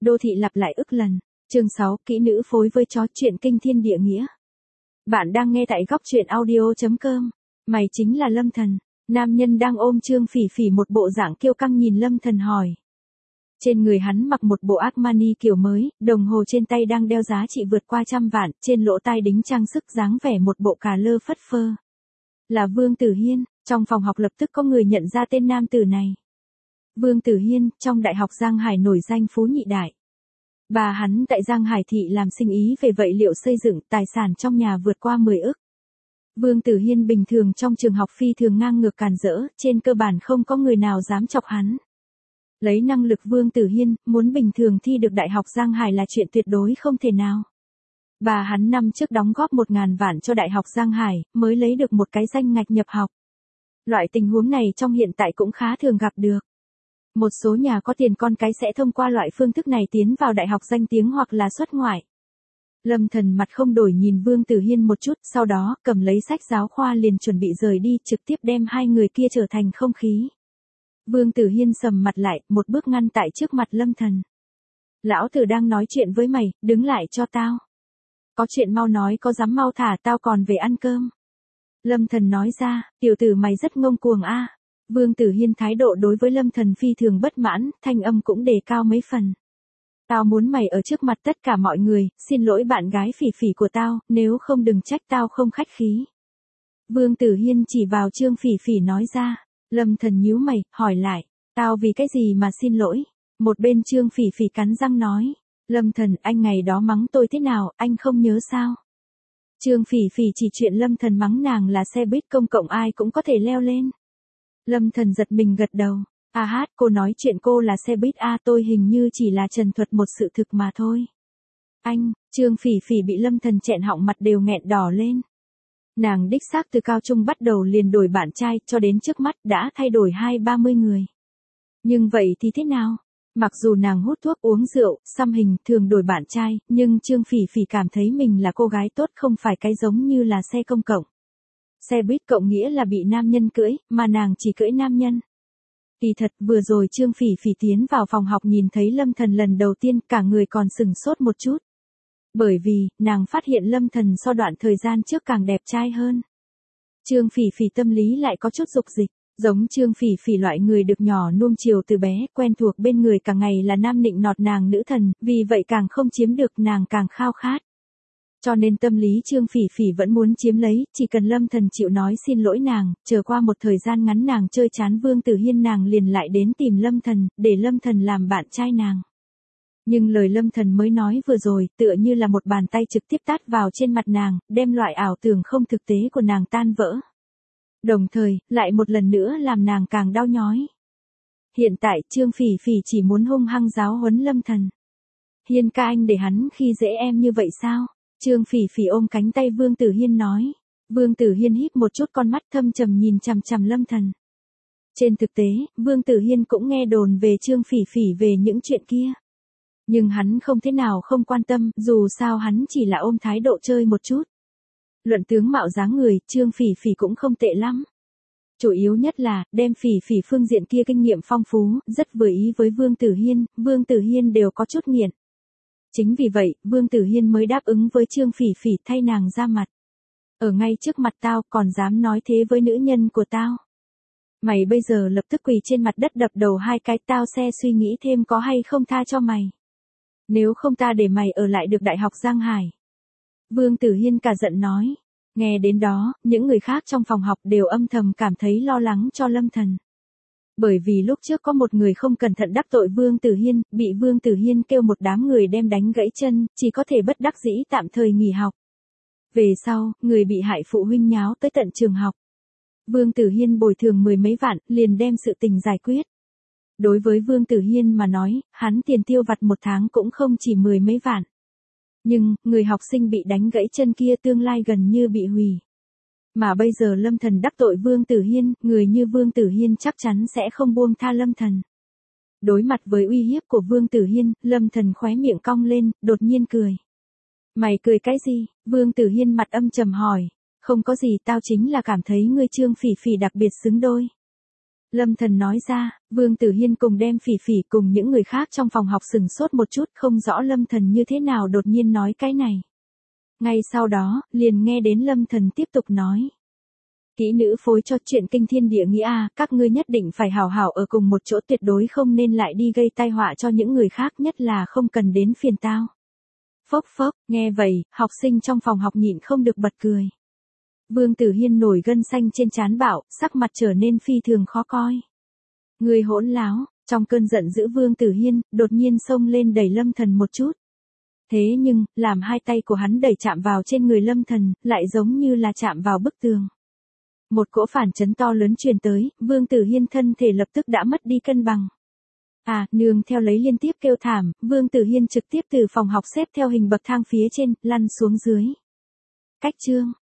Đô thị lặp lại ức lần. Chương 6, kỹ nữ phối với chó, chuyện kinh thiên địa nghĩa. Bạn đang nghe tại góc truyện audio.com. Mày chính là Lâm Thần. Nam nhân đang ôm Trương Phỉ Phỉ một bộ dạng kiêu căng nhìn Lâm Thần hỏi. Trên người hắn mặc một bộ Armani kiểu mới, đồng hồ trên tay đang đeo giá trị vượt qua 100 vạn, trên lỗ tai đính trang sức dáng vẻ một bộ cà lơ phất phơ. Là Vương Tử Hiên. Trong phòng học lập tức có người nhận ra tên nam tử này. Vương Tử Hiên, trong Đại học Giang Hải nổi danh phú nhị đại. Bà hắn tại Giang Hải thị làm sinh ý về vật liệu xây dựng, tài sản trong nhà vượt qua 10 ức. Vương Tử Hiên bình thường trong trường học phi thường ngang ngược càn rỡ, trên cơ bản không có người nào dám chọc hắn. Lấy năng lực Vương Tử Hiên, muốn bình thường thi được Đại học Giang Hải là chuyện tuyệt đối không thể nào. Bà hắn năm trước đóng góp 1.000 vạn cho Đại học Giang Hải, mới lấy được một cái danh ngạch nhập học. Loại tình huống này trong hiện tại cũng khá thường gặp được. Một số nhà có tiền con cái sẽ thông qua loại phương thức này tiến vào đại học danh tiếng hoặc là xuất ngoại. Lâm Thần mặt không đổi nhìn Vương Tử Hiên một chút, sau đó cầm lấy sách giáo khoa liền chuẩn bị rời đi, trực tiếp đem hai người kia trở thành không khí. Vương Tử Hiên sầm mặt lại, một bước ngăn tại trước mặt Lâm Thần. Lão tử đang nói chuyện với mày, đứng lại cho tao. Có chuyện mau nói, có dám mau thả tao còn về ăn cơm. Lâm Thần nói ra, tiểu tử mày rất ngông cuồng a. Vương Tử Hiên thái độ đối với Lâm Thần phi thường bất mãn, thanh âm cũng đề cao mấy phần. Tao muốn mày ở trước mặt tất cả mọi người, xin lỗi bạn gái Phỉ Phỉ của tao, nếu không đừng trách tao không khách khí. Vương Tử Hiên chỉ vào Trương Phỉ Phỉ nói ra. Lâm Thần nhíu mày, hỏi lại, tao vì cái gì mà xin lỗi? Một bên Trương Phỉ Phỉ cắn răng nói, Lâm Thần, anh ngày đó mắng tôi thế nào, anh không nhớ sao? Trương Phỉ Phỉ chỉ chuyện Lâm Thần mắng nàng là xe buýt công cộng ai cũng có thể leo lên. Lâm Thần giật mình gật đầu. À hát, cô nói chuyện cô là xe buýt a, tôi hình như chỉ là trần thuật một sự thực mà thôi. Anh, Trương Phỉ Phỉ bị Lâm Thần chẹn họng mặt đều nghẹn đỏ lên. Nàng đích xác từ cao trung bắt đầu liền đổi bạn trai, cho đến trước mắt đã thay đổi 20-30 người. Nhưng vậy thì thế nào? Mặc dù nàng hút thuốc uống rượu, xăm hình, thường đổi bạn trai, nhưng Trương Phỉ Phỉ cảm thấy mình là cô gái tốt, không phải cái giống như là xe công cộng. Xe buýt cộng nghĩa là bị nam nhân cưỡi, mà nàng chỉ cưỡi nam nhân. Kỳ thật, vừa rồi Trương Phỉ Phỉ tiến vào phòng học nhìn thấy Lâm Thần lần đầu tiên, cả người còn sừng sốt một chút. Bởi vì, nàng phát hiện Lâm Thần so đoạn thời gian trước càng đẹp trai hơn. Trương Phỉ Phỉ tâm lý lại có chút dục dịch, giống Trương Phỉ Phỉ loại người được nhỏ nuông chiều từ bé, quen thuộc bên người cả ngày là nam nịnh nọt nàng nữ thần, vì vậy càng không chiếm được nàng càng khao khát. Cho nên tâm lý Trương Phỉ Phỉ vẫn muốn chiếm lấy, chỉ cần Lâm Thần chịu nói xin lỗi nàng, chờ qua một thời gian ngắn nàng chơi chán Vương Tử Hiên nàng liền lại đến tìm Lâm Thần, để Lâm Thần làm bạn trai nàng. Nhưng lời Lâm Thần mới nói vừa rồi, tựa như là một bàn tay trực tiếp tát vào trên mặt nàng, đem loại ảo tưởng không thực tế của nàng tan vỡ. Đồng thời, lại một lần nữa làm nàng càng đau nhói. Hiện tại, Trương Phỉ Phỉ chỉ muốn hung hăng giáo huấn Lâm Thần. Hiên ca anh để hắn khi dễ em như vậy sao? Trương Phỉ Phỉ ôm cánh tay Vương Tử Hiên nói. Vương Tử Hiên híp một chút con mắt thâm trầm nhìn chằm chằm Lâm Thần. Trên thực tế, Vương Tử Hiên cũng nghe đồn về Trương Phỉ Phỉ về những chuyện kia. Nhưng hắn không thế nào không quan tâm, dù sao hắn chỉ là ôm thái độ chơi một chút. Luận tướng mạo dáng người, Trương Phỉ Phỉ cũng không tệ lắm. Chủ yếu nhất là, đem Phỉ Phỉ phương diện kia kinh nghiệm phong phú, rất vừa ý với Vương Tử Hiên đều có chút nghiện. Chính vì vậy, Vương Tử Hiên mới đáp ứng với Trương Phỉ Phỉ thay nàng ra mặt. Ở ngay trước mặt tao còn dám nói thế với nữ nhân của tao. Mày bây giờ lập tức quỳ trên mặt đất đập đầu 2 cái, tao sẽ suy nghĩ thêm có hay không tha cho mày. Nếu không ta để mày ở lại được Đại học Giang Hải. Vương Tử Hiên cả giận nói. Nghe đến đó, những người khác trong phòng học đều âm thầm cảm thấy lo lắng cho Lâm Thần. Bởi vì lúc trước có một người không cẩn thận đắc tội Vương Tử Hiên, bị Vương Tử Hiên kêu một đám người đem đánh gãy chân, chỉ có thể bất đắc dĩ tạm thời nghỉ học. Về sau, người bị hại phụ huynh nháo tới tận trường học. Vương Tử Hiên bồi thường 10 mấy vạn, liền đem sự tình giải quyết. Đối với Vương Tử Hiên mà nói, hắn tiền tiêu vặt một tháng cũng không chỉ 10 mấy vạn. Nhưng, người học sinh bị đánh gãy chân kia tương lai gần như bị hủy. Mà bây giờ Lâm Thần đắc tội Vương Tử Hiên, người như Vương Tử Hiên chắc chắn sẽ không buông tha Lâm Thần. Đối mặt với uy hiếp của Vương Tử Hiên, Lâm Thần khóe miệng cong lên, đột nhiên cười. Mày cười cái gì? Vương Tử Hiên mặt âm trầm hỏi. Không có gì, tao chính là cảm thấy ngươi Trương Phỉ Phỉ đặc biệt xứng đôi. Lâm Thần nói ra, Vương Tử Hiên cùng đem Phỉ Phỉ cùng những người khác trong phòng học sừng sốt một chút, không rõ Lâm Thần như thế nào đột nhiên nói cái này. Ngay sau đó, liền nghe đến Lâm Thần tiếp tục nói. Kỹ nữ phối cho chuyện kinh thiên địa nghĩa à, các ngươi nhất định phải hảo hảo ở cùng một chỗ, tuyệt đối không nên lại đi gây tai họa cho những người khác, nhất là không cần đến phiền tao. Phốc phốc, nghe vậy, học sinh trong phòng học nhịn không được bật cười. Vương Tử Hiên nổi gân xanh trên trán bảo, sắc mặt trở nên phi thường khó coi. Người hỗn láo, trong cơn giận dữ Vương Tử Hiên, đột nhiên xông lên đẩy Lâm Thần một chút. Thế nhưng, làm hai tay của hắn đẩy chạm vào trên người Lâm Thần, lại giống như là chạm vào bức tường. Một cỗ phản chấn to lớn truyền tới, Vương Tử Hiên thân thể lập tức đã mất đi cân bằng. À, nương theo lấy liên tiếp kêu thảm, Vương Tử Hiên trực tiếp từ phòng học xếp theo hình bậc thang phía trên, lăn xuống dưới. Cách chương